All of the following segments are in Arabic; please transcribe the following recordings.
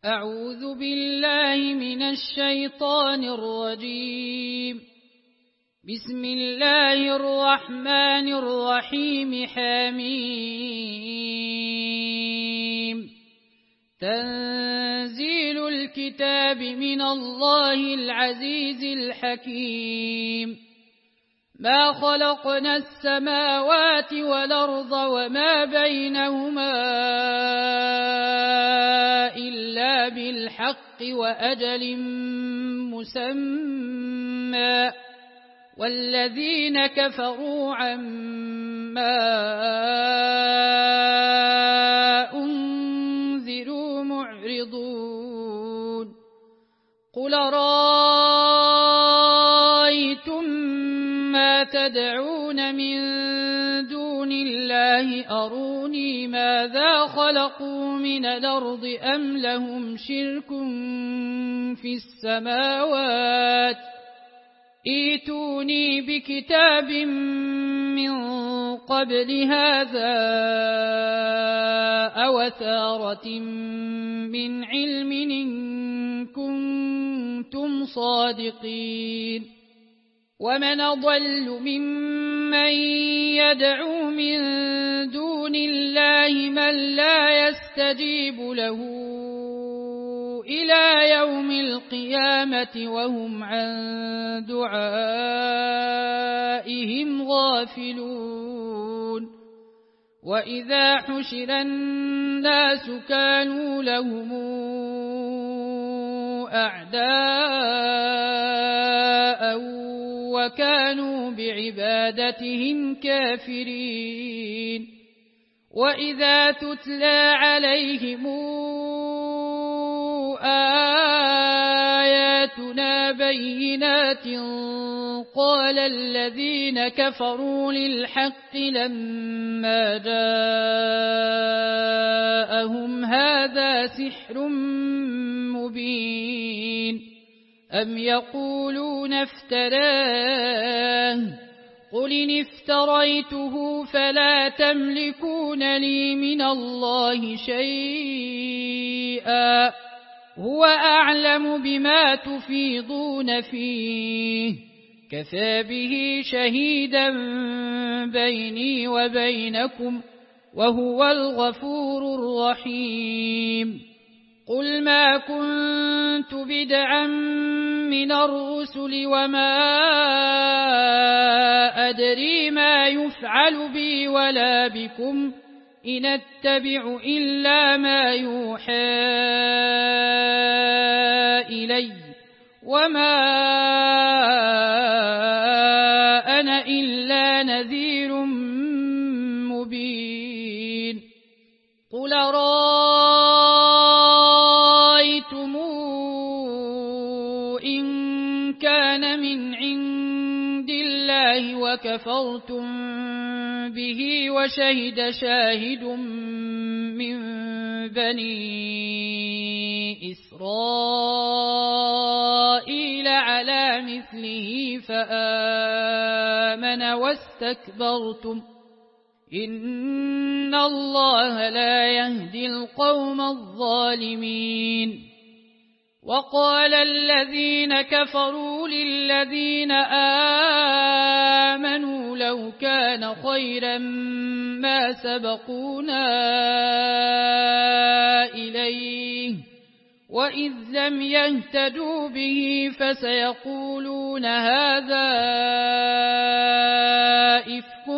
أعوذ بالله من الشيطان الرجيم. بسم الله الرحمن الرحيم. حميم. تنزيل الكتاب من الله العزيز الحكيم. ما خلقنا السماوات والأرض وما بينهما إلا بالحق وأجل مسمى، والذين كفروا عما أنذروا معرضون. قل رأيتم ما تدعون من دون الله أروني ماذا خلقوا من الأرض أم لهم شرك في السماوات، ائتوني بكتاب من قبل هذا أو أثارة من علم إن كنتم صادقين. ومن أضل ممن يدعو من دون الله من لا يستجيب له إلى يوم القيامة وهم عن دعائهم غافلون. وإذا حشر الناس كانوا لهم أعداء وكانوا بعبادتهم كافرين. وإذا تتلى عليهم آياتنا بينات قال الذين كفروا للحق لما جاءهم هذا سحر مبين. أم يقولون افتراه، قل إن افتريته فلا تملكون لي من الله شيئا، هو أعلم بما تفيضون فيه، كفى به شهيدا بيني وبينكم وهو الغفور الرحيم. قل ما كنت بدعا من الرسل وما أدري ما يفعل بي ولا بكم، إن أتبع إلا ما يوحى إلي وما أنا إلا نذير مبين. قل رأيتم إن كان من عند الله وكفرتم به وشهد شاهد من بني إسرائيل على مثله فآمن واستكبرتم، إن الله لا يهدي القوم الظالمين. وقال الذين كفروا للذين آمنوا لو كان خيرا ما سبقونا إليه، وإذ لم يهتدوا به فسيقولون هذا إفك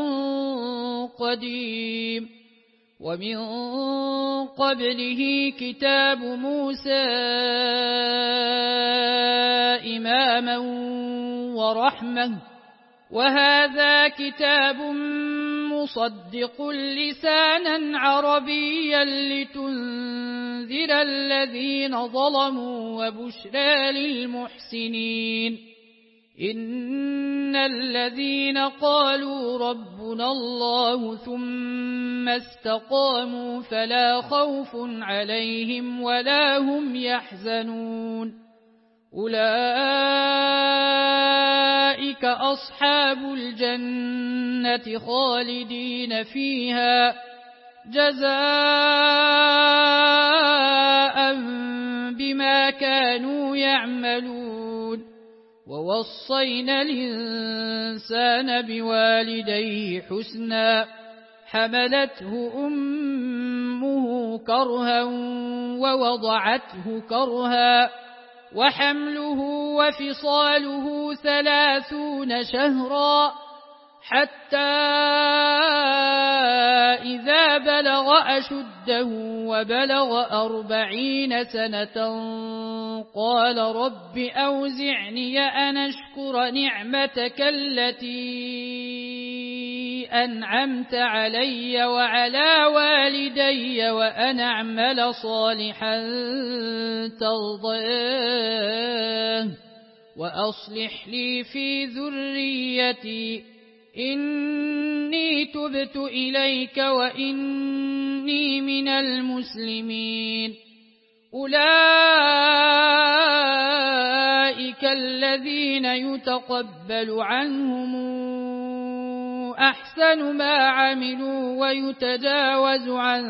قديم. ومن قبله كتاب موسى إماما ورحمة، وهذا كتاب مصدق لسانا عربيا لتنذر الذين ظلموا وبشرى للمحسنين. إن الذين قالوا ربنا الله ثم استقاموا فلا خوف عليهم ولا هم يحزنون، أولئك أصحاب الجنة خالدين فيها جزاء بما كانوا يعملون ووصينا الإنسان بوالديه حسنا حملته أمه كرها ووضعته كرها وحمله وفصاله 30 شهرا حتى إذا بلغ أشده وبلغ 40 سنة قال رب أوزعني أن أشكر نعمتك التي أنعمت علي وعلى والدي وأن أعمل صالحا ترضاه وأصلح لي في ذريتي إني تبت إليك وإني من المسلمين أولئك الذين يتقبل عنهم أحسن ما عملوا ويتجاوز عن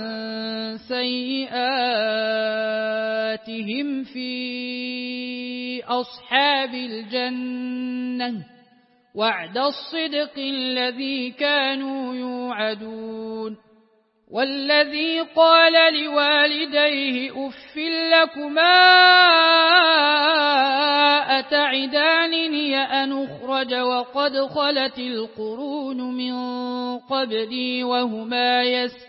سيئاتهم في أصحاب الجنة وعد الصدق الذي كانوا يوعدون والذي قال لوالديه أف لكما أتعدانني أن أخرج وقد خلت القرون من قبلي وهما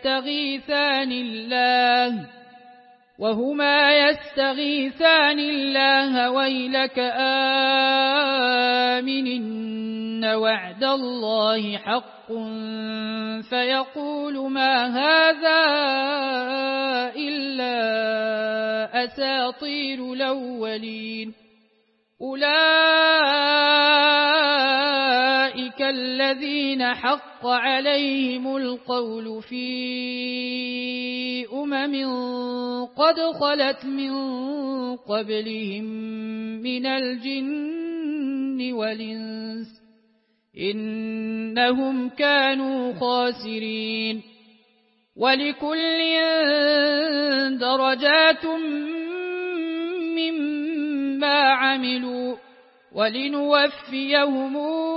يستغيثان الله ويلك آمنن وعد الله حق فيقول ما هذا إلا أساطير الأولين أولئك الذين حق عليهم القول في قد خلت من قبلهم من الجن والإنس إنهم كانوا خاسرين ولكل درجات مما عملوا ولنوفيهم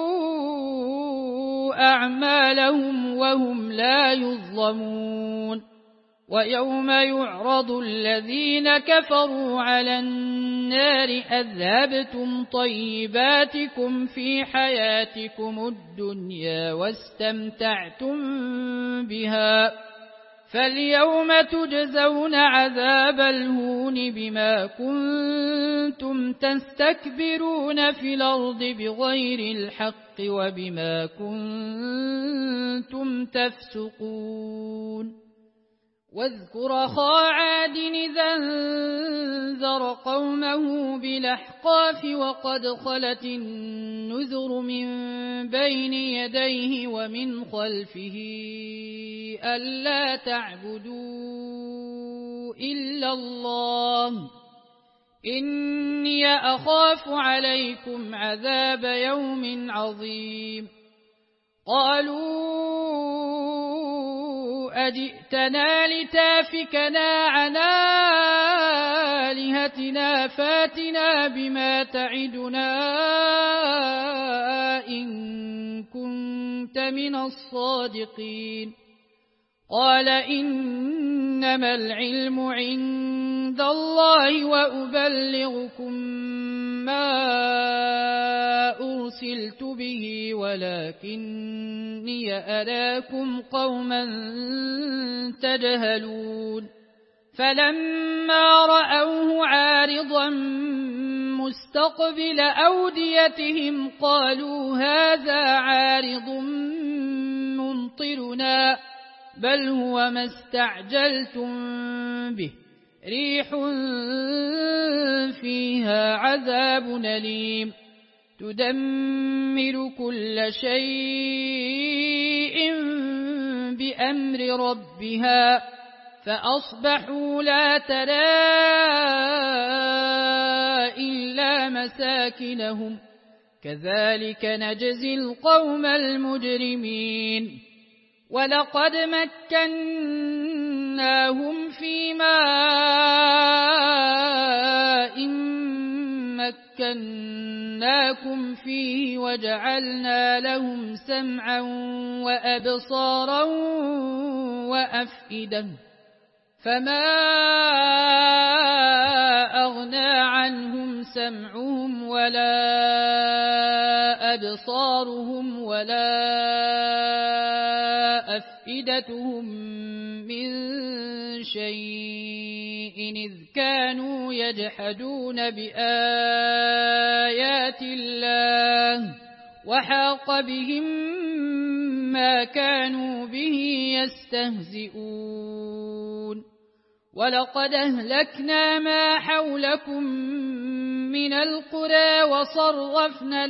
أعمالهم وهم لا يظلمون ويوم يعرض الذين كفروا على النار أذهبتم طيباتكم في حياتكم الدنيا واستمتعتم بها فاليوم تجزون عذاب الهون بما كنتم تستكبرون في الأرض بغير الحق وبما كنتم تفسقون واذكر أخا عاد إذا انذر قومه بالأحقاف وقد خلت النذر من بين يديه ومن خلفه ألا تعبدوا إلا الله إني أخاف عليكم عذاب يوم عظيم قالوا أجئتنا لتافكنا عن آلهتنا فاتنا بما تعدنا إن كنت من الصادقين قال إنما العلم عند الله وأبلغكم ما أرسلت به ولكني أراكم قوما تجهلون فلما رأوه عارضا مستقبل أوديتهم قالوا هذا عارض ممطرنا بل هو ما استعجلتم به ريح فيها عذاب أليم تدمر كل شيء بأمر ربها فأصبحوا لا ترى إلا مساكنهم كذلك نجزي القوم المجرمين ولقد مكناهم في ماء مكناكم فيه وجعلنا لهم سمعا وأبصارا وأفئدة فما أغنى عنهم سمعهم ولا أبصارهم ولا أفئدتهم من شيء إذ كانوا يجحدون بآيات الله وحاق بهم ما كانوا به يستهزئون ولقد أهلكنا ما حولكم من القرى وصرفنا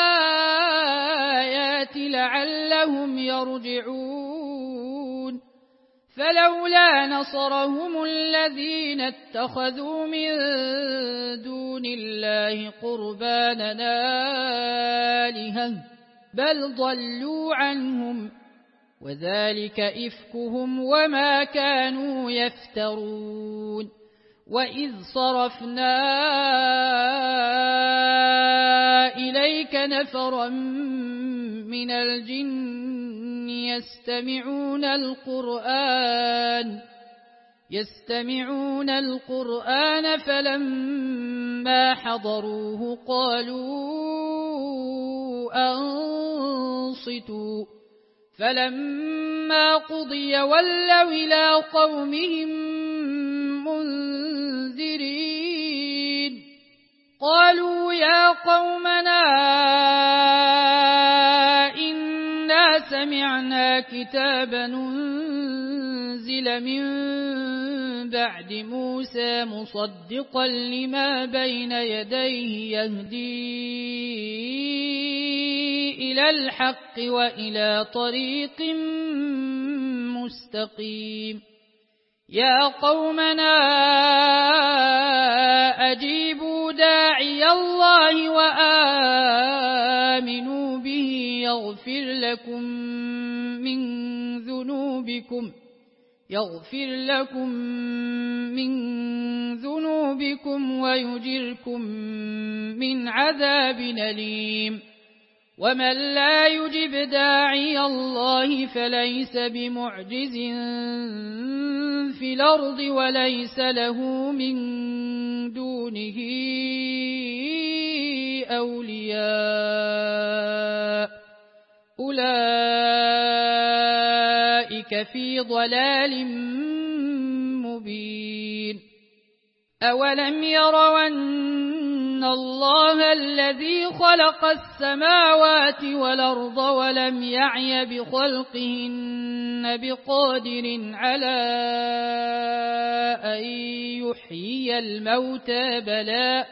الآيات لعلهم يرجعون فلولا نصرهم الذين اتخذوا من دون الله قربانا آلهة بل ضلوا عنهم وذلك إفكهم وما كانوا يفترون وإذ صرفنا إليك نفرا من الجن يستمعون القرآن فلما حضروه قالوا أنصتوا فلما قضي ولوا إلى قومهم منذرين قالوا يا قومنا إنا سمعنا كتابا أنزل من بعد موسى مصدقا لما بين يديه يهدي إلى الحق وإلى طريق مستقيم يا قومنا أجيبوا داعي الله وآمنوا به يغفر لكم من ذنوبكم ويجركم من عذاب أليم ومن لا يجب داعي الله فليس بمعجز في الأرض وليس له من دونه أولياء أولئك في ضلال مبين أولم يروا أن الله الذي خلق السماوات والأرض ولم يعي بخلقهن بقادر على أن يحيي الموتى بلى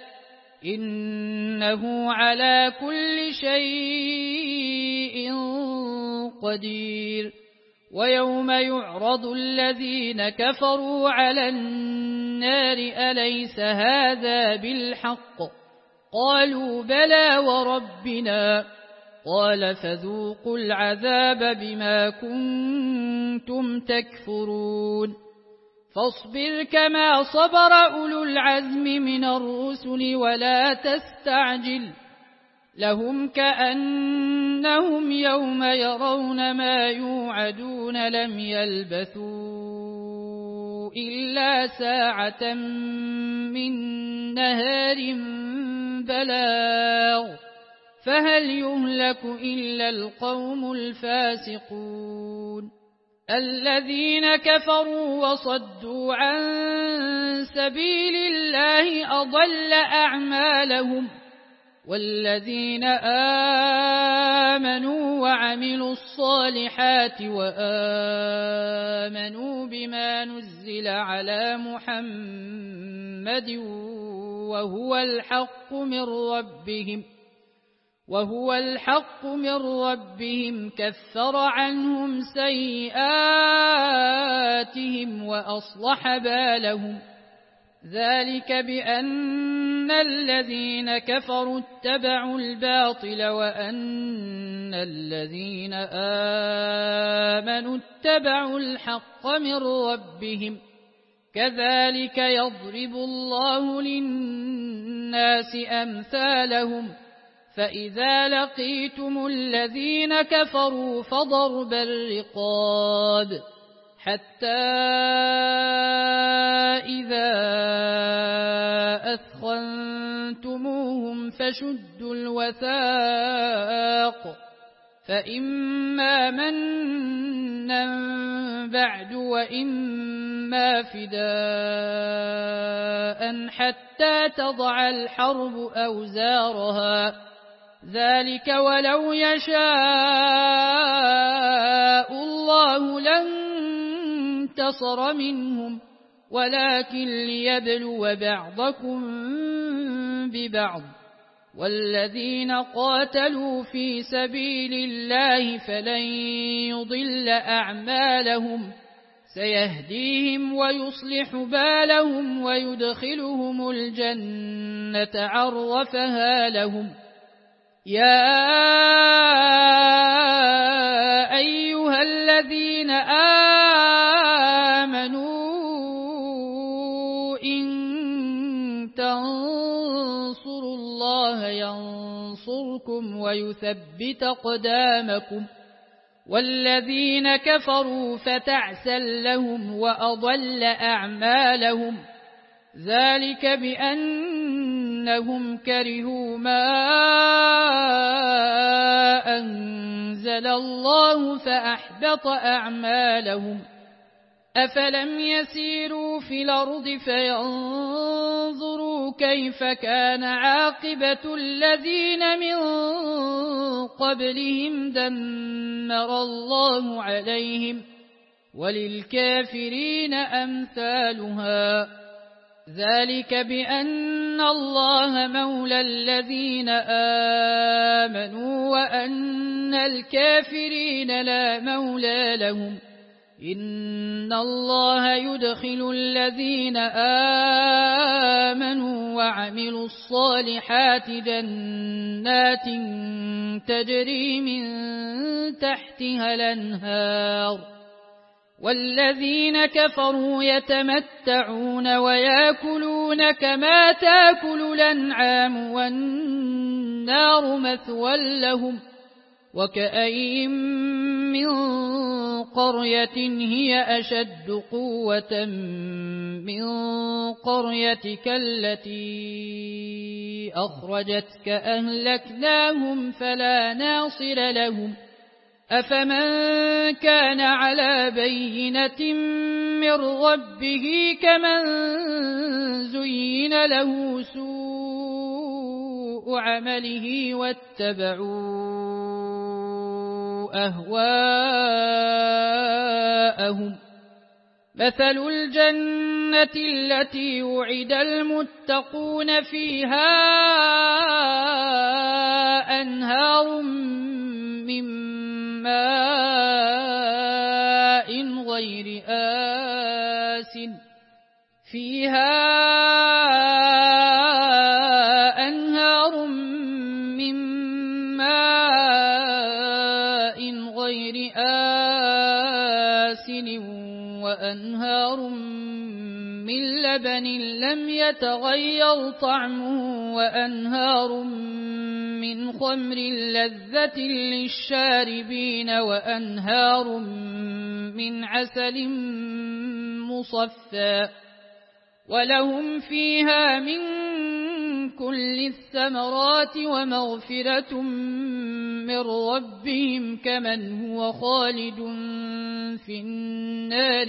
إنه على كل شيء قدير ويوم يعرض الذين كفروا على النار أليس هذا بالحق قالوا بلى وربنا قال فذوقوا العذاب بما كنتم تكفرون فاصبر كما صبر أولو العزم من الرسل ولا تستعجل لهم كأنهم يوم يرون ما يوعدون لم يلبثوا إلا ساعة من نهار بلاغ فهل يهلك إلا القوم الفاسقون الذين كفروا وصدوا عن سبيل الله أضل أعمالهم والذين آمنوا وعملوا الصالحات وآمنوا بما نزل على محمد وهو الحق من ربهم كفر عنهم سيئاتهم وأصلح بالهم ذلك بأن الذين كفروا اتبعوا الباطل وأن الذين آمنوا اتبعوا الحق من ربهم كذلك يضرب الله للناس الناس أمثالهم فإذا لقيتم الذين كفروا فضرب الرقاب حتى إذا أثخنتموهم فشدوا الوثاق فإما منا بعد وإما فداء حتى تضع الحرب أوزارها ذلك ولو يشاء الله لانتصر منهم ولكن ليبلو بعضكم ببعض والذين قاتلوا في سبيل الله فلن يضل أعمالهم سيهديهم ويصلح بالهم ويدخلهم الجنة عرفها لهم يا أيها الذين آمنوا إن تنصروا الله ينصركم ويثبت أقدامكم والذين كفروا فتعسا لهم وأضل أعمالهم ذلك بأنهم كرهوا ما أنزل الله فأحبط أعمالهم أفلم يسيروا في الأرض فينظروا كيف كان عاقبة الذين من قبلهم دمر الله عليهم وللكافرين أمثالها ذلك بأن الله مولى الذين آمنوا وأن الكافرين لا مولى لهم إن الله يدخل الذين آمنوا وعملوا الصالحات جنات تجري من تحتها الأنهار والذين كفروا يتمتعون ويأكلون كما تأكل الأنعام والنار مثوى لهم وكأين من قرية هي أشد قوة من قريتك التي أخرجتك أهلكناهم فلا ناصر لهم أفمن كان على بينة من ربه كمن زين له سوء عمله واتبعوا أهواءهم مثل الجنة التي وعد المتقون فيها أنهار من ماء غير آسن وأنهار من لبن لم يتغير طعمه وأنهار من خمر لذة للشاربين وأنهار من عسل مصفى ولهم فيها من كل الثمرات ومغفرة من ربهم كمن هو خالد في النار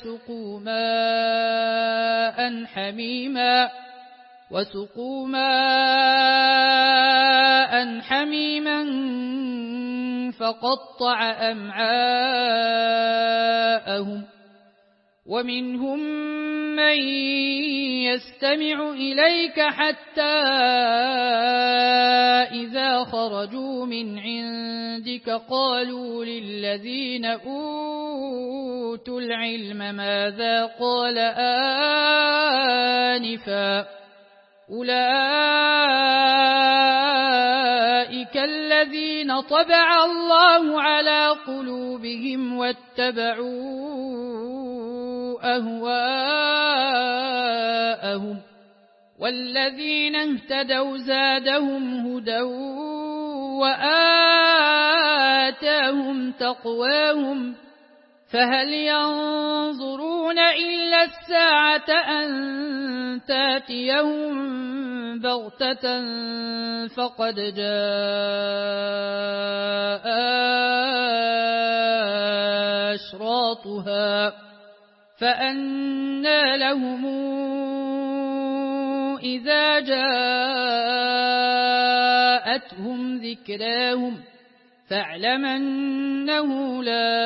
وسقوا ماء حميما فقطع أمعاءهم ومنهم من يستمع إليك حتى إذا خرجوا من عندك قالوا للذين أوتوا العلم ماذا قال آنفا أولئك الذين طبع الله على قلوبهم واتبعوا أهواءهم والذين اهتدوا زادهم هدى وآتاهم تقواهم فهل ينظرون إلا الساعة أن تاتيهم بغتة فقد جاء أشراطها فأنى لهم إذا جاءتهم ذكراهم فاعلم أنه لا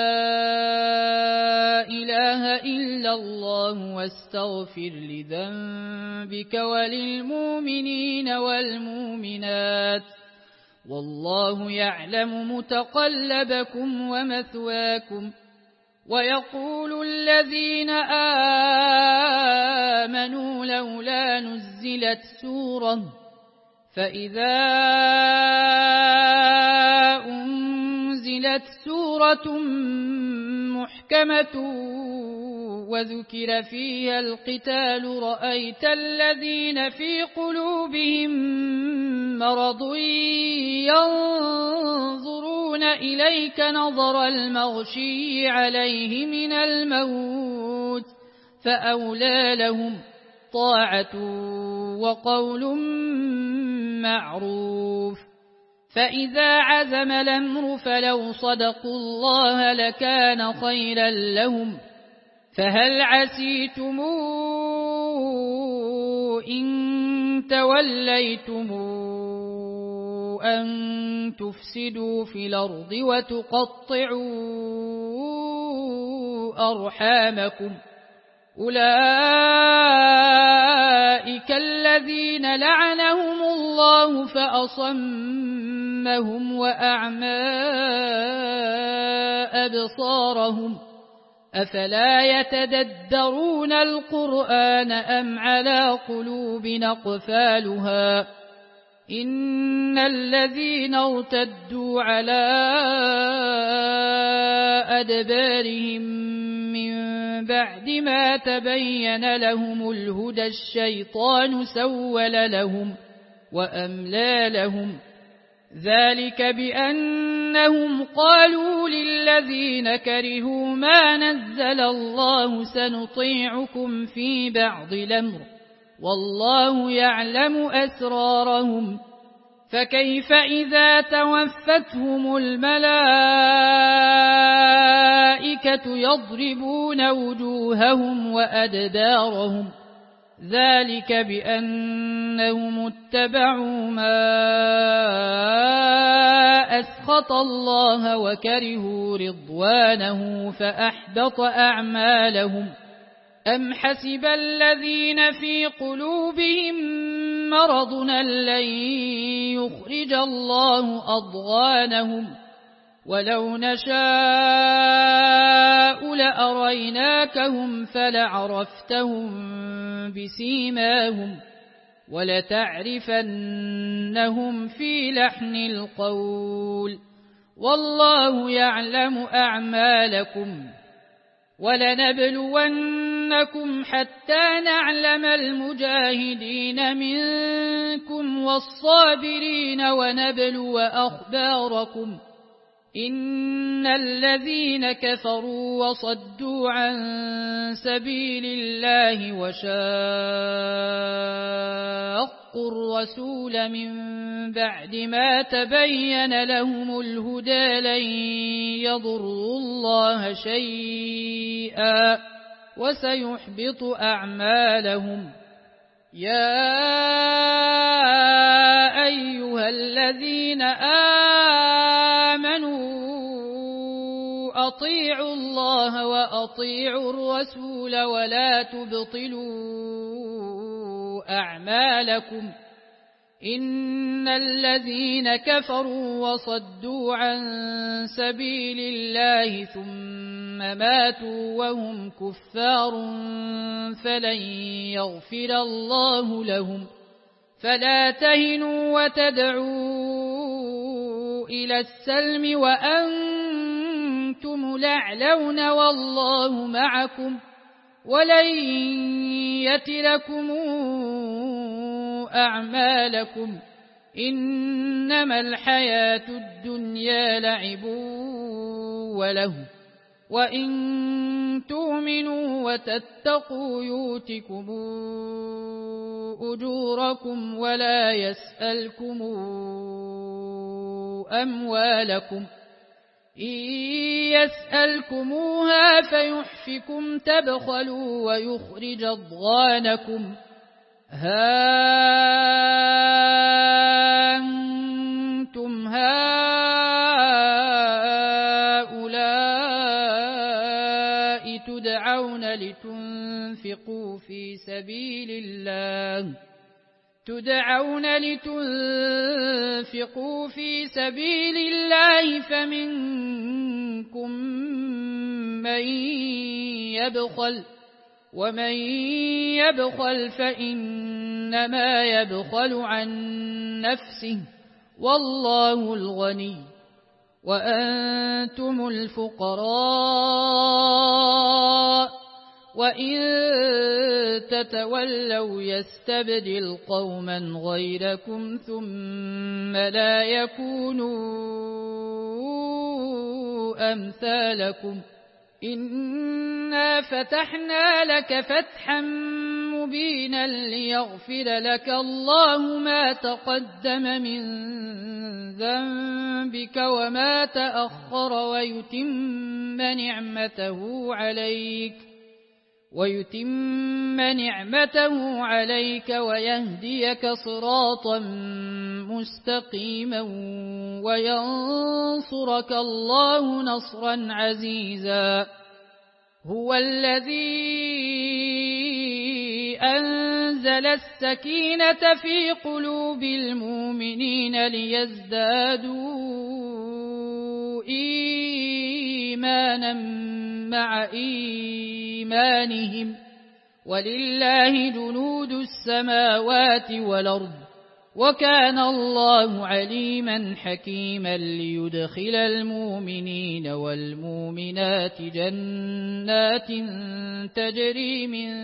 إله إلا الله واستغفر لذنبك وللمؤمنين والمؤمنات والله يعلم متقلبكم ومثواكم ويقول الذين آمنوا لولا نزلت سورة فإذا أنزلت سورة محكمة وذكر فيها القتال رأيت الذين في قلوبهم مرض ينظرون إليك نظر المغشي عليه من الموت فأولى لهم طاعة وقول معروف فإذا عزم الأمر فلو صدقوا الله لكان خيرا لهم فهل عسيتم إن توليتم أن تفسدوا في الأرض وتقطعوا أرحامكم أولئك الذين لعنهم الله فأصمهم وأعمى أبصارهم أفلا يتدبرون القرآن أم على قلوب أقفالها إن الذين ارتدوا على أدبارهم من بعد ما تبين لهم الهدى الشيطان سول لهم وأملى لهم ذلك بأنهم قالوا للذين كرهوا ما نزل الله سنطيعكم في بعض الأمر والله يعلم أسرارهم فكيف إذا توفتهم الملائكة يضربون وجوههم وأدبارهم ذلك بأنهم اتبعوا ما أسخط الله وكرهوا رضوانه فأحبط أعمالهم أم حسب الذين في قلوبهم مرض لن يخرج الله أضغانهم ولو نشاء لأريناكهم فلعرفتهم بسيماهم ولتعرفنهم في لحن القول والله يعلم أعمالكم ولنبلونكم حتى نعلم المجاهدين منكم والصابرين ونبلو أخباركم إن الذين كفروا وصدوا عن سبيل الله وشاقوا الرسول من بعد ما تبين لهم الهدى لن يضروا الله شيئا وسيحبط أعمالهم يا أيها الذين آمنوا أطيعوا الله وأطيعوا الرسول ولا تبطلوا أعمالكم إن الذين كفروا وصدوا عن سبيل الله ثم ماتوا وهم كفار فلن يغفر الله لهم فلا تهنوا وتدعوا إلى السلم وأنتم الأعلون والله معكم ولن يتركم أعمالكم إنما الحياة الدنيا لعب وله وإن تؤمنوا وتتقوا يؤتكم أجوركم ولا يسألكم أموالكم إن يسألكموها فيحفكم تبخلوا ويخرج أضغانكم ها أنتم هؤلاء تدعون لتنفقوا في سبيل الله فمنكم من يبخل ومن يبخل فإنما يبخل عن نفسه والله الغني وأنتم الفقراء وإن تتولوا يستبدل قوما غيركم ثم لا يكونوا أمثالكم إنا فتحنا لك فتحا مبينا ليغفر لك الله ما تقدم من ذنبك وما تأخر ويتم نعمته عليك ويهديك صراطا مستقيما وينصرك الله نصرا عزيزا هو الذي أنزل السكينة في قلوب المؤمنين ليزدادوا إيمانا مع إيمانهم ولله جنود السماوات والأرض وكان الله عليما حكيما ليدخل المؤمنين والمؤمنات جنات تجري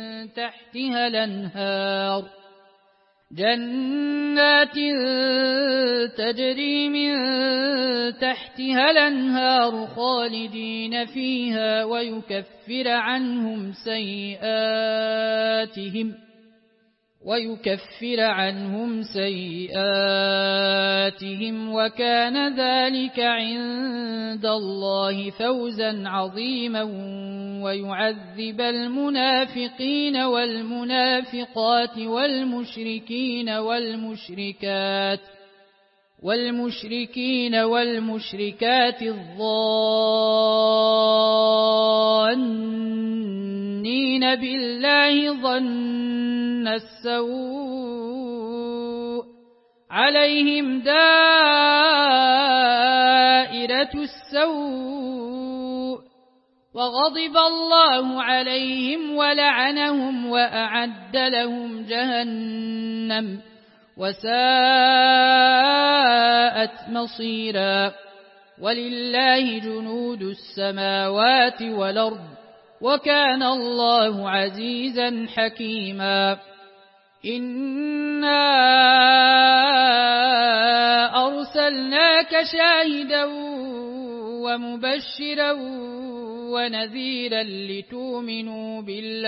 من تحتها الأنهار خالدين فيها ويكفر عنهم سيئاتهم وكان ذلك عند الله فوزا عظيما ويعذب المنافقين والمنافقات والمشركات الظانين بالله ظن السوء عليهم دائرة السوء وغضب الله عليهم ولعنهم وأعد لهم جهنم وساءت مصيرا ولله جنود السماوات والأرض وكان الله عزيزا حكيما إنا أرسلناك شاهدا ومبشرا ونذيرا لتؤمنوا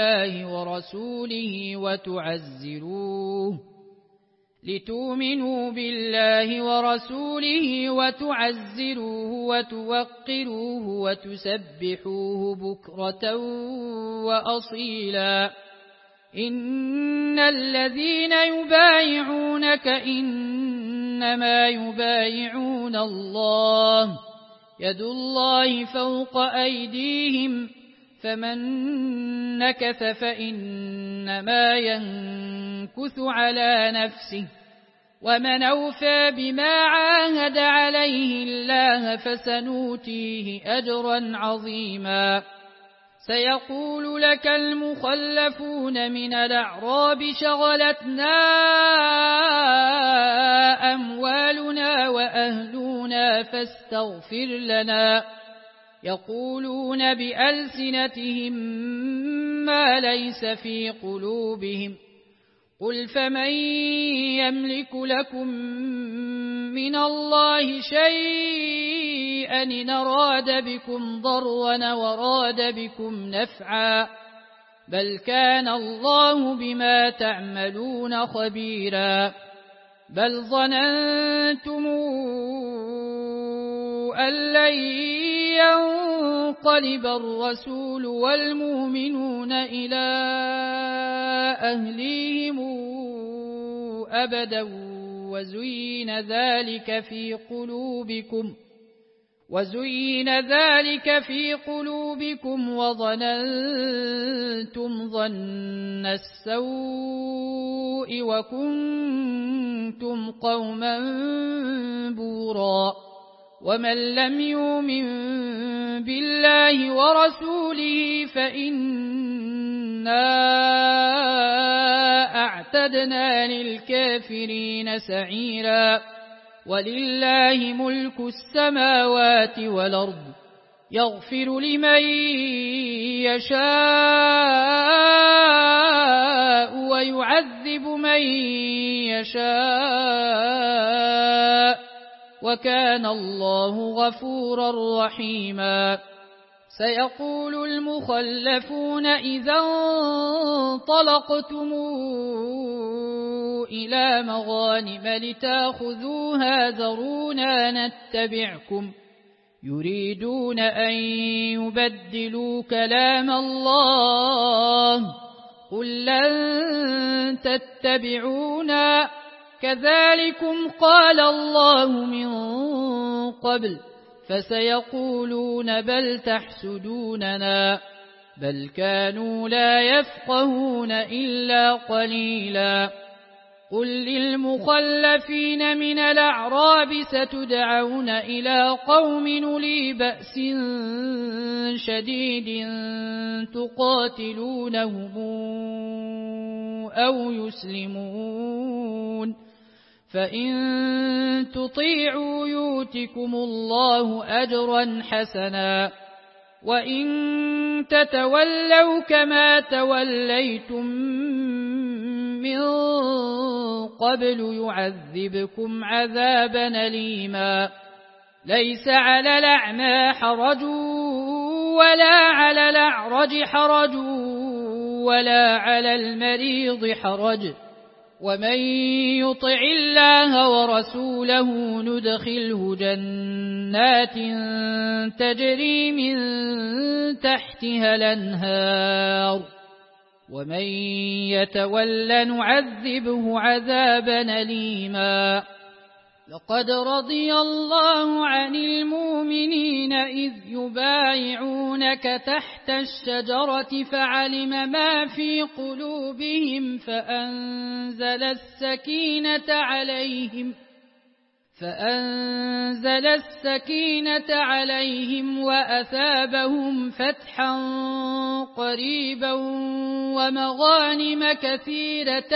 بالله ورسوله وتعزروه وتوقروه وتسبحوه بكرة وأصيلا إن الذين يبايعونك إنما يبايعون الله يد الله فوق أيديهم فمن نكث فإنما ينكث على نفسه ومن أوفى بما عاهد عليه الله فسنؤتيه أجرا عظيما سيقول لك المخلفون من الأعراب شغلتنا أموالنا وأهلنا فاستغفر لنا يقولون بألسنتهم ما ليس في قلوبهم قل فمن يملك لكم من الله شيئا إن أراد بكم ضرا وراد بكم نفعا بل كان الله بما تعملون خبيرا بل ظننتم أن لن ينقلب الرسول والمؤمنون إلى أهليهم أبدا وزين ذلك في قلوبكم وظننتم ظن السوء وكنتم قوما بورا ومن لم يؤمن بالله ورسوله فإنا أعتدنا للكافرين سعيرا ولله ملك السماوات والأرض يغفر لمن يشاء ويعذب من يشاء وكان الله غفورا رحيما سيقول المخلفون إذا انطلقتم إلى مغانم لتاخذوها ذرونا نتبعكم يريدون أن يبدلوا كلام الله قل لن تتبعونا كذلكم قال الله من قبل فسيقولون بل تحسدوننا بل كانوا لا يفقهون إلا قليلا قل للمخلفين من الأعراب ستدعون إلى قوم أولي بأس شديد تقاتلونهم أو يسلمون فإن تطيعوا يؤتكم الله أجرا حسنا وإن تتولوا كما توليتم من قبل يعذبكم عذابا أليما ليس على الأعمى حرج ولا على الأعرج حرج ولا على المريض حرج ومن يطع الله ورسوله ندخله جنات تجري من تحتها الأنهار ومن يتول نعذبه عذابا أليما لقد رضي الله عن المؤمنين إذ يبايعونك تحت الشجرة فعلم ما في قلوبهم فأنزل السكينة عليهم وأثابهم فتحا قريبا ومغانم كثيرة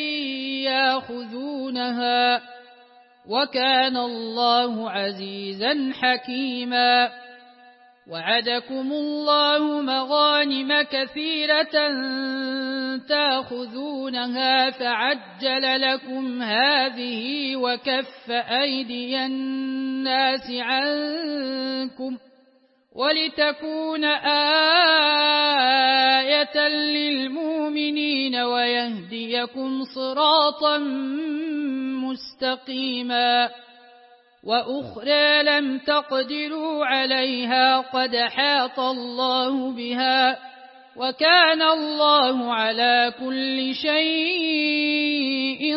يأخذونها وكان الله عزيزا حكيما وعدكم الله مغانم كثيرة تأخذونها فعجل لكم هذه وكف أيدي الناس عنكم ولتكون آية للمؤمنين ويهديكم صراطا مستقيما وأخرى لم تقدروا عليها قد حاط الله بها وكان الله على كل شيء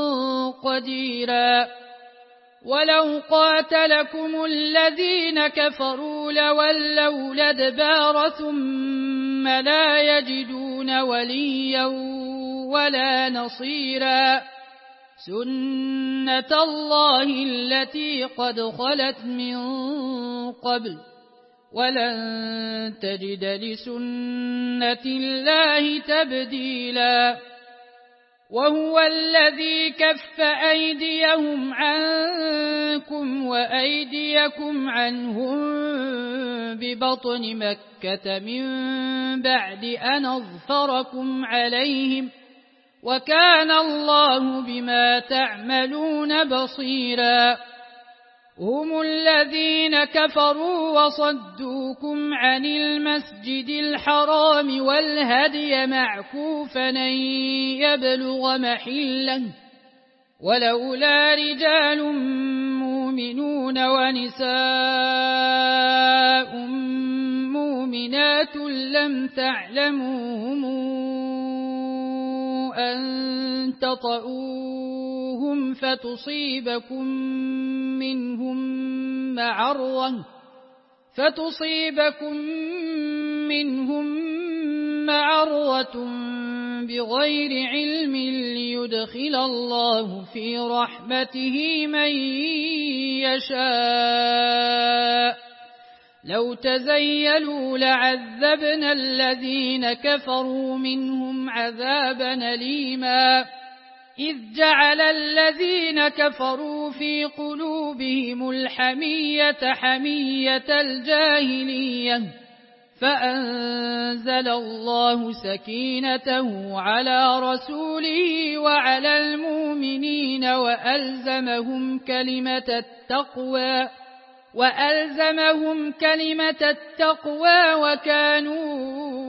قديرا ولو قاتلكم الذين كفروا لولوا الأدبار ثم لا يجدون وليا ولا نصيرا سنة الله التي قد خلت من قبل ولن تجد لسنة الله تبديلا وهو الذي كف أيديهم عنكم وأيديكم عنهم ببطن مكة من بعد أن أظفركم عليهم وكان الله بما تعملون بصيرا هم الذين كفروا وصدوكم عن المسجد الحرام والهدي معكوفا أن يبلغ محله ولولا رجال مؤمنون ونساء مؤمنات لم تعلموهم أن تطؤوهم فتصيبكم منهم معرة بغير علم ليدخل الله في رحمته من يشاء لو تزيلوا لعذبنا الذين كفروا منهم عذابا أليما إذ جعل الذين كفروا في قلوبهم الحمية حمية الجاهلية فأنزل الله سكينته على رسوله وعلى المؤمنين وألزمهم كلمة التقوى وكانوا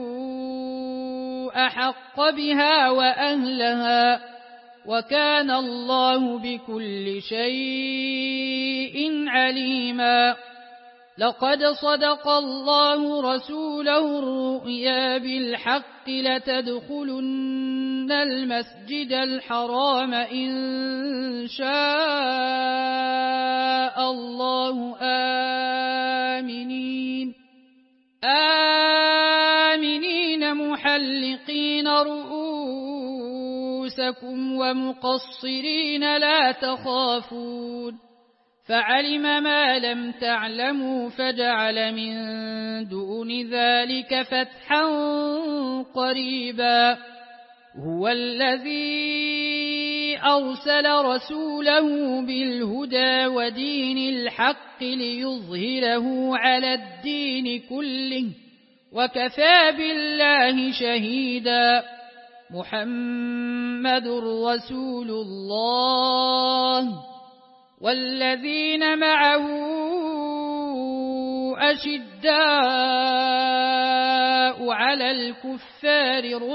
أحق بها وأهلها وكان الله بكل شيء عليما لقد صدق الله رسوله الرؤيا بالحق لتدخلن المسجد الحرام إن شاء الله آمنين محلقين رؤوسكم ومقصرين لا تخافون فعلم ما لم تعلموا فجعل من دون ذلك فتحا قريبا هو الذي أرسل رسوله بالهدى ودين الحق ليظهره على الدين كله وكفى بالله شهيدا محمد رسول الله والذين معه أشداء على الكفار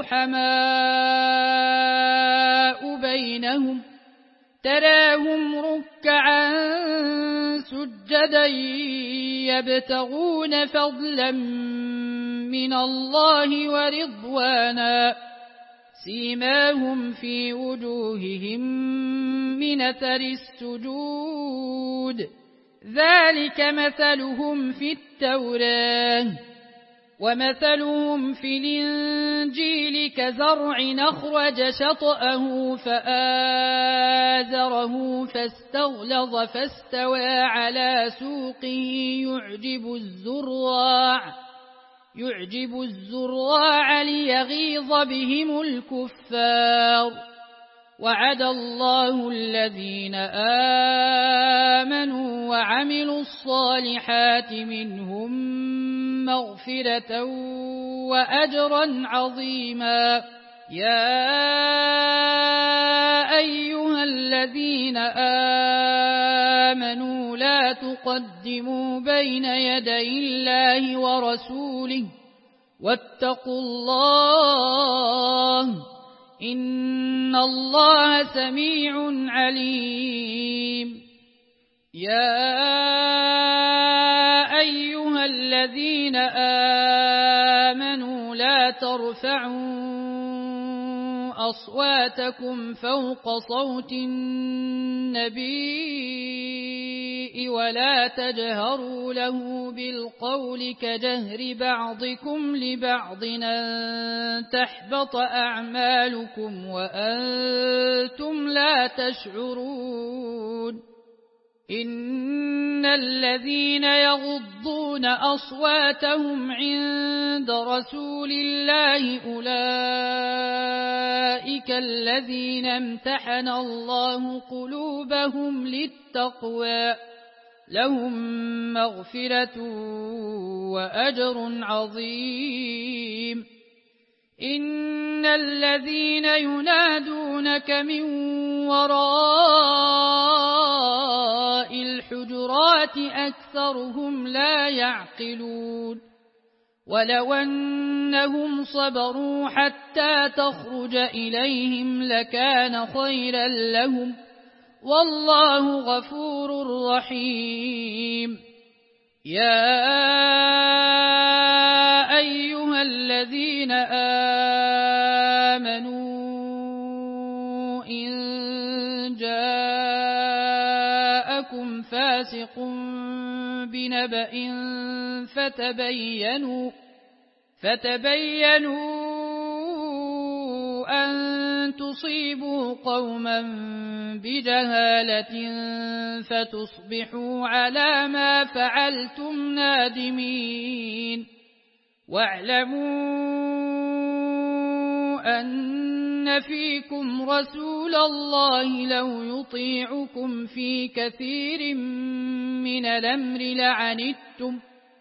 رحماء بينهم تراهم ركعا سجدا يبتغون فضلا من الله ورضوانا سيماهم في وجوههم من أثر السجود ذلك مثلهم في التوراة ومثلهم في الإنجيل كزرع أخرج شطأه فآزره فاستغلظ فاستوى على سوقه يعجب الزراع ليغيظ بهم الكفار وعد الله الذين آمنوا وعملوا الصالحات منهم مغفرة وأجرا عظيما يا أيها الذين آمنوا لا تقدموا بين يدي الله ورسوله واتقوا الله إن الله سميع عليم يا أيها الذين آمنوا لا ترفعوا أصواتكم فوق صوت النبي ولا تجهروا له بالقول كجهر بعضكم لبعض أن تحبط أعمالكم وأنتم لا تشعرون إن الذين يغضون أصواتهم عند رسول الله أولئك الذين امتحن الله قلوبهم للتقوى لهم مغفرة وأجر عظيم إن الذين ينادونك من وراء الحجرات أكثرهم لا يعقلون ولو أنهم صبروا حتى تخرج إليهم لكان خيرا لهم والله غفور رحيم يا أيها الذين آمنوا إن جاءكم فاسق بنبأ فتبينوا أن تصيبوا قوما بجهالة فتصبحوا على ما فعلتم نادمين واعلموا أن فيكم رسول الله لو يطيعكم في كثير من الأمر لعنتم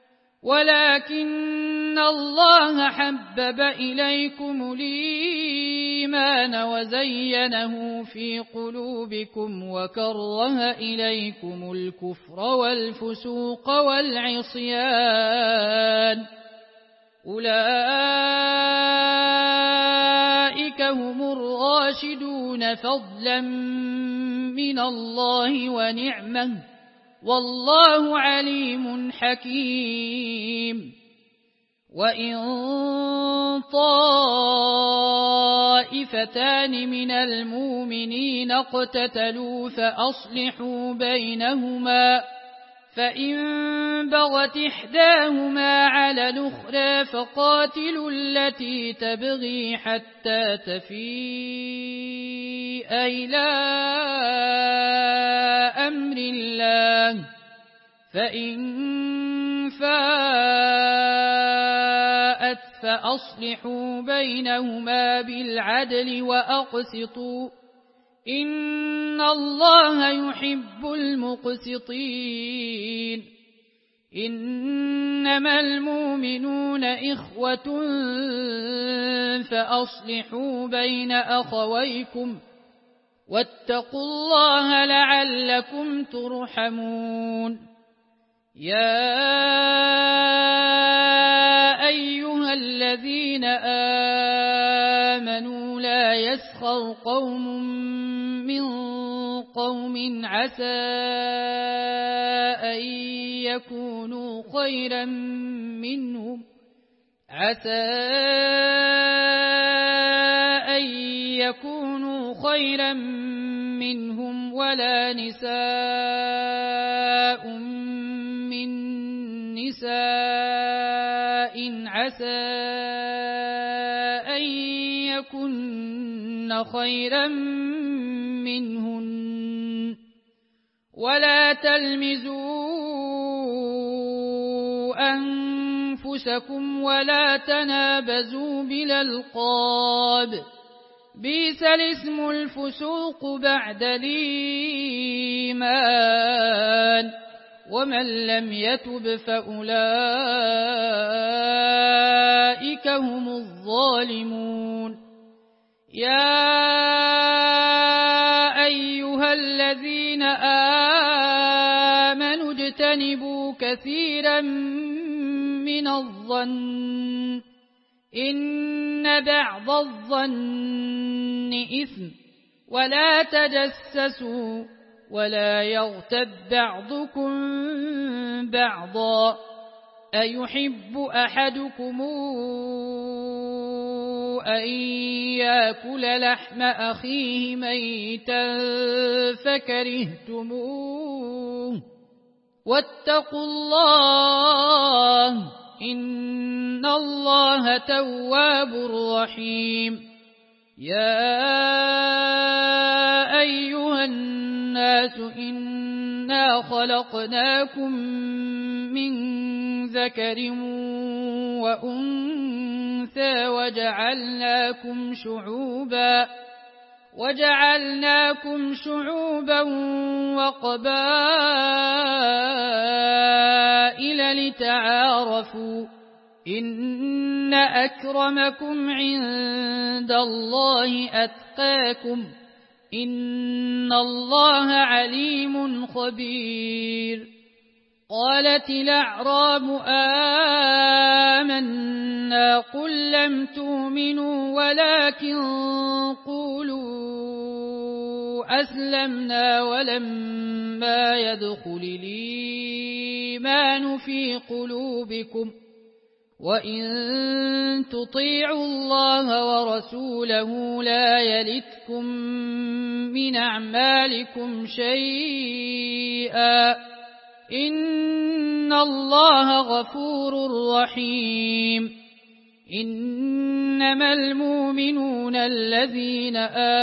ولكن الله حبب إليكم الإيمان وزينه في قلوبكم وكره إليكم الكفر والفسوق والعصيان أولئك هم الراشدون فضلا من الله ونعمه والله عليم حكيم وإن طائفتان من المؤمنين اقتتلوا فأصلحوا بينهما فإن بغت إحداهما على الأخرى فقاتلوا التي تبغي حتى تفيء إلى أمر الله فإن فاءت فأصلحوا بينهما بالعدل وأقسطوا إن الله يحب المقسطين إنما المؤمنون إخوة فأصلحوا بين أخويكم واتقوا الله لعلكم ترحمون يا أيها الذين آمنوا لا يسخر قوم من قوم عسى أن يكونوا خيرا منهم ولا نساء من نساء عسى أن يكن خيرا منهن ولا تلمزوا أنفسكم ولا تنابزوا بالألقاب بئس الاسم الفسوق بعد الإيمان ومن لم يتب فأولئك هم الظالمون يا أيها الذين آمنوا اجتنبوا كثيرا من الظن إن بعض الظن إثم ولا تجسسوا ولا يغتب بعضكم بعضا أيحب أحدكم أن يأكل لحم أخيه ميتا فكرهتموه واتقوا الله إن الله تواب رحيم يا أيها الناس إنا خلقناكم من ذكر وأنثى وجعلناكم شعوبا وقبائل لتعارفوا إن إن أكرمكم عند الله أتقاكم إن الله عليم خبير. قالت الأعراب آمنا قل لم تؤمنوا ولكن قولوا أسلمنا ولما يدخل الإيمان في قلوبكم وإن تطيعوا الله ورسوله لا يلتكم من أعمالكم شيئا إن الله غفور رحيم. إنما المؤمنون الذين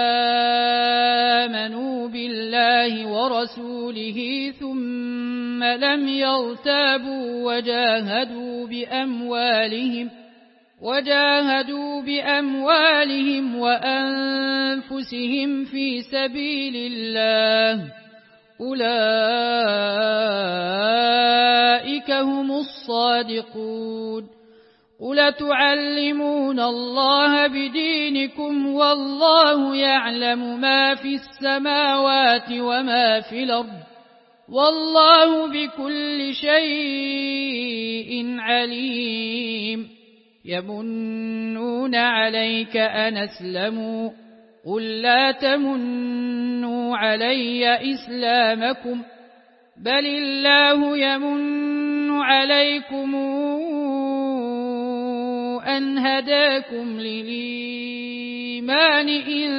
آمنوا بالله ورسوله ثم لم يرتابوا وجاهدوا بأموالهم وأنفسهم في سبيل الله أولئك هم الصادقون. قل تعلمون الله بدينكم والله يعلم ما في السماوات وما في الأرض والله بكل شيء عليم. يمنون عليك أن أسلموا قل لا تمنوا علي إسلامكم بل الله يمن عليكم أن هداكم للإيمان إن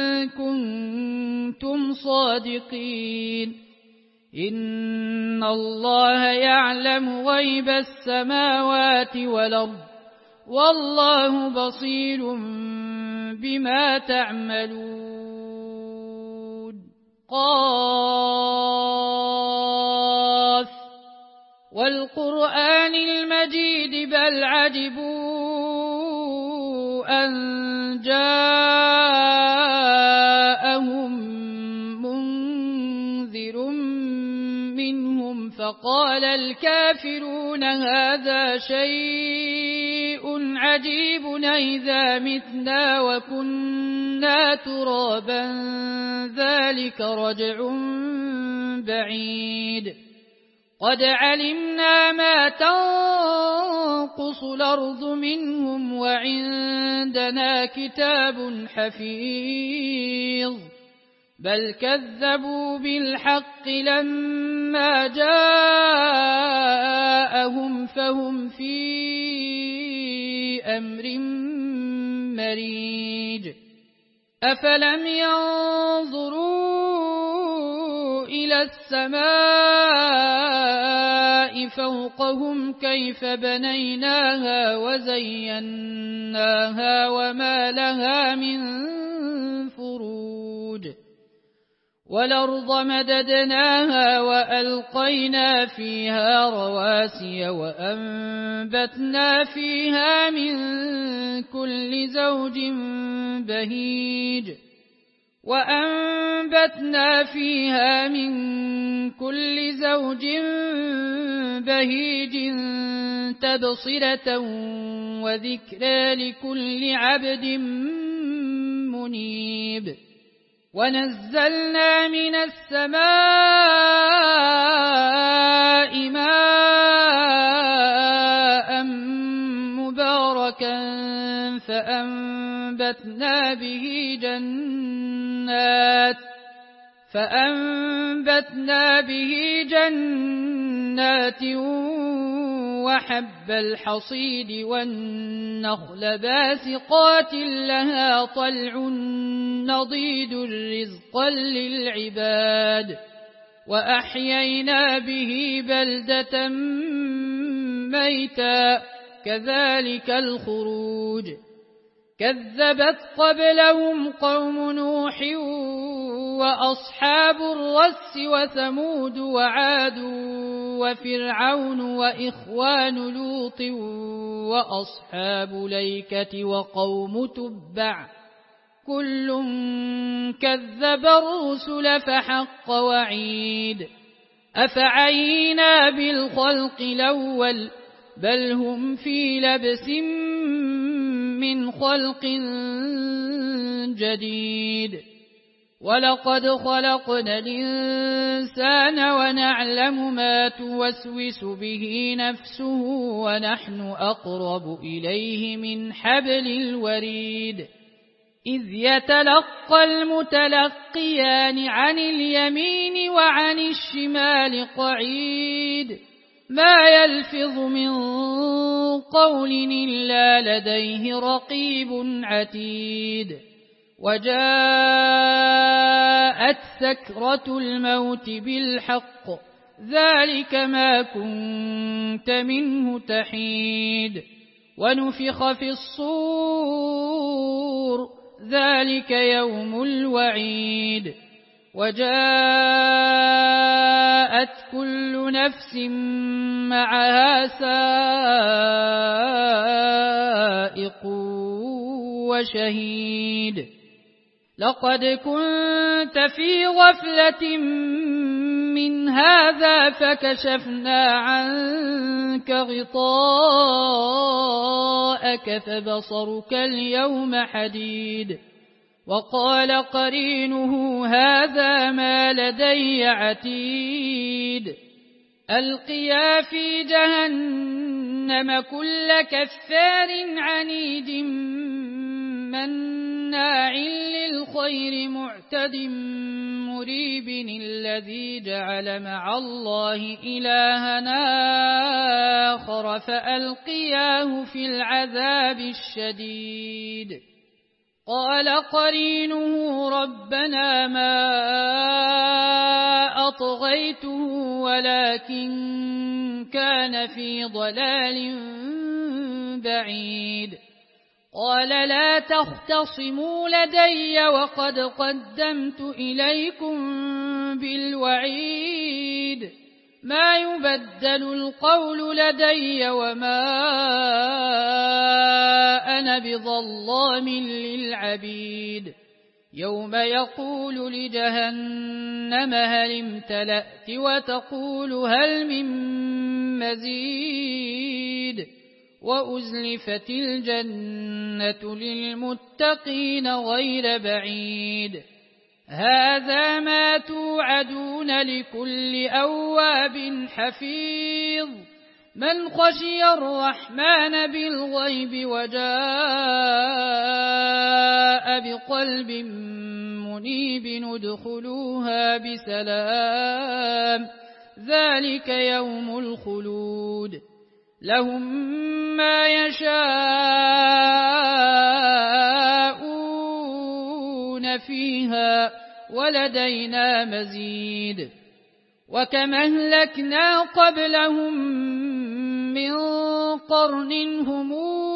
كنتم صادقين. إن الله يعلم غيب السماوات والأرض والله بصير بما تعملون. قاف والقرآن المجيد بل عجبوا أن جاءهم منذر منهم فقال الكافرون هذا شيء عجيب أإذا متنا وكنا ترابا ذلك رجع بعيد. قد علمنا ما تنقص الأرض منهم وعندنا كتاب حفيظ بل كذبوا بالحق لما جاءهم فهم في أمر مريج. أفلم ينظروا إلى السماء فوقهم كيف بنيناها وزيناها وما لها من فروج. والأرض مددناها وألقينا فيها رواسي وأنبتنا فيها من كل زوج بهيج تبصرة وذكرى لكل عبد منيب. ونزلنا من السماء ماء مباركا فأنبتنا به جنات وحب الحصيد والنخل باسقات لها طلع نضيد رزقا للعباد وأحيينا به بلدة ميتا كذلك الخروج. كذبت قبلهم قوم نوح وأصحاب الرس وثمود وعاد وفرعون وإخوان لوط وأصحاب الأيكة وقوم تبع كل كذب الرسل فحق وعيد. أفعينا بالخلق الأول بل هم في لبس من خلق جديد ولقد خلقنا الإنسان ونعلم ما توسوس به نفسه ونحن أقرب إليه من حبل الوريد إذ يتلقى المتلقيان عن اليمين وعن الشمال قعيد ما يلفظ من قول إلا لديه رقيب عتيد وجاءت سكرة الموت بالحق ذلك ما كنت منه تحيد ونفخ في الصور ذلك يوم الوعيد وجاءت كل نفس معها سائق وشهيد لقد كنت في غفلة من هذا فكشفنا عنك غطاءك فبصرك اليوم حديد وقال قرينه هذا ما لدي عتيد ألقيا في جهنم كل كفار عنيد مناع للخير معتد مريب الذي جعل مع الله إلهنا آخر فألقياه في العذاب الشديد قال قرينه ربنا ما أطغيته ولكن كان في ضلال بعيد قال لا تختصموا لدي وقد قدمت إليكم بالوعيد ما يبدل القول لدي وما أنا بظلام للعبيد يوم يقول لجهنم هل امتلأت وتقول هل من مزيد وأزلفت الجنة للمتقين غير بعيد هذا ما توعدون لكل أواب حفيظ من خشي الرحمن بالغيب وجاء بقلب منيب ادخلوها بسلام ذلك يوم الخلود لهم ما يشاءون فيها ولدينا مزيد وكم أهلكنا قبلهم من قرن هم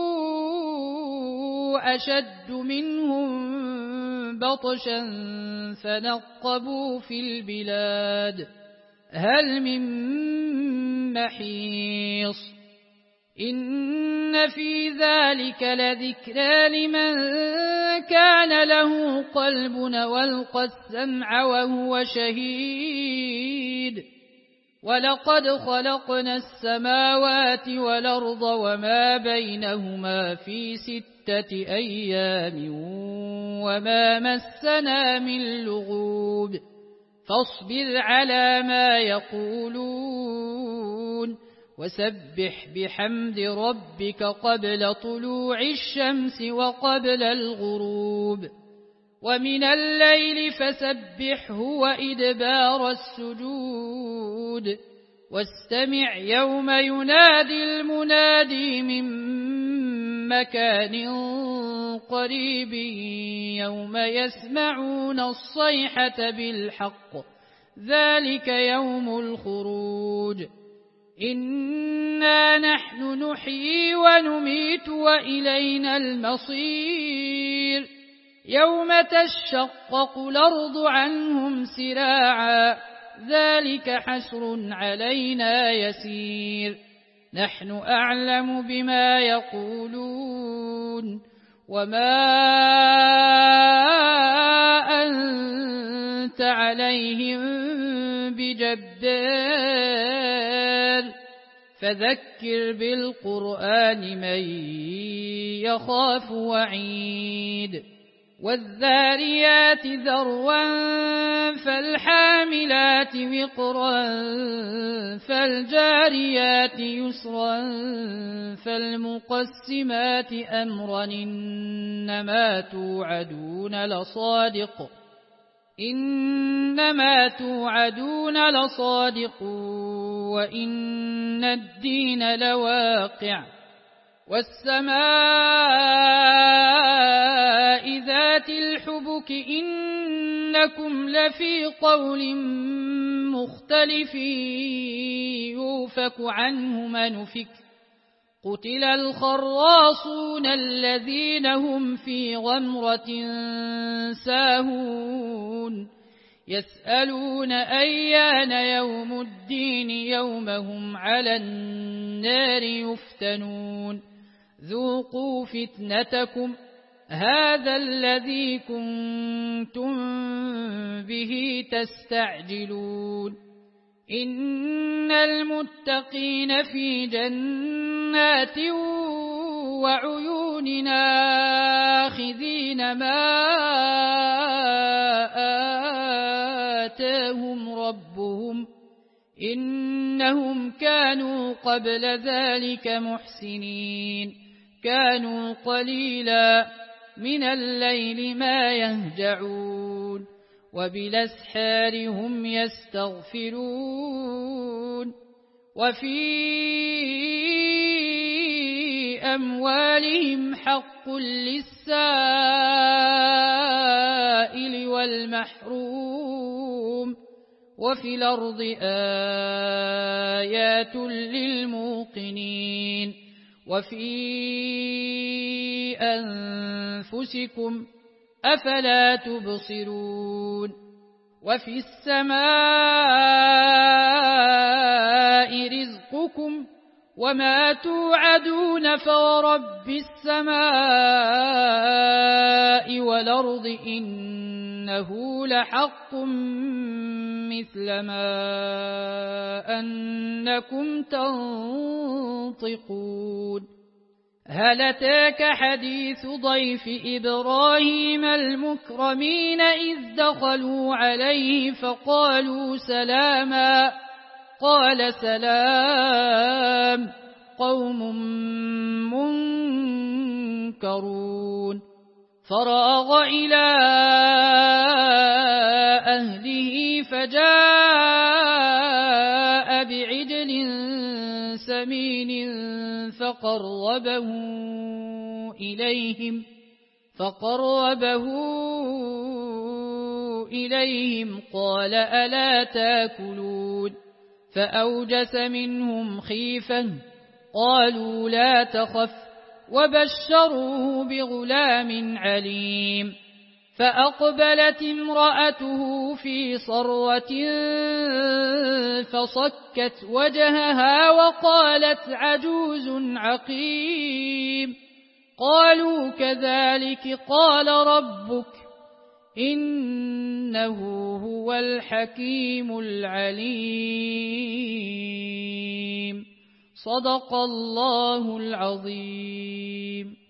أشد منهم بطشا فنقبوا في البلاد هل من محيص إن في ذلك لذكرى لمن كان له قلب والقى السمع وهو شهيد ولقد خلقنا السماوات والأرض وما بينهما في 6 أيام وما مسنا من لغوب فاصبر على ما يقولون وسبح بحمد ربك قبل طلوع الشمس وقبل الغروب ومن الليل فسبحه وإدبار السجود واستمع يوم ينادي المنادي من مكان قريب يوم يسمعون الصيحة بالحق ذلك يوم الخروج إنا نحن نحيي ونميت وإلينا المصير يوم تشقق الأرض عنهم سراعا ذلك حشر علينا يسير نحن أعلم بما يقولون وما أنت عليهم بجبار فذكر بالقرآن من يخاف وعيد والذاريات ذروا فالحاملات وقرا فالجاريات يسرا فالمقسمات أمرا إنما توعدون لصادق وإن الدين لواقع والسماء ذات الحبك إنكم لفي قول مختلف يؤفك عنه من أفك قتل الخراصون الذين هم في غمرة ساهون يسألون أيان يوم الدين يوم هم على النار يفتنون ذوقوا فتنتكم هذا الذي كنتم به تستعجلون إن المتقين في جنات وعيون آخذين ما آتاهم ربهم إنهم كانوا قبل ذلك محسنين كانوا قليلا من الليل ما يهجعون وبالأسحار هم يستغفرون وفي أموالهم حق للسائل والمحروم وفي الأرض آيات للموقنين وفي أنفسكم أفلا تبصرون وفي السماء رزقكم وما توعدون فورب السماء والأرض إنه لحق مثل ما أنكم تنطقون هل أتاك حديث ضيف إبراهيم المكرمين إذ دخلوا عليه فقالوا سلاما قال سلام قوم منكرون فراغ إلى أهله فجاء بعجل سمين فقربه إليهم قال ألا تاكلون فأوجس منهم خيفة قالوا لا تخف وبشروه بغلام عليم فأقبلت امرأته في صرة فصكت وجهها وقالت عجوز عقيم قالوا كذلك قال ربك إنه هو الحكيم العليم صدق الله العظيم.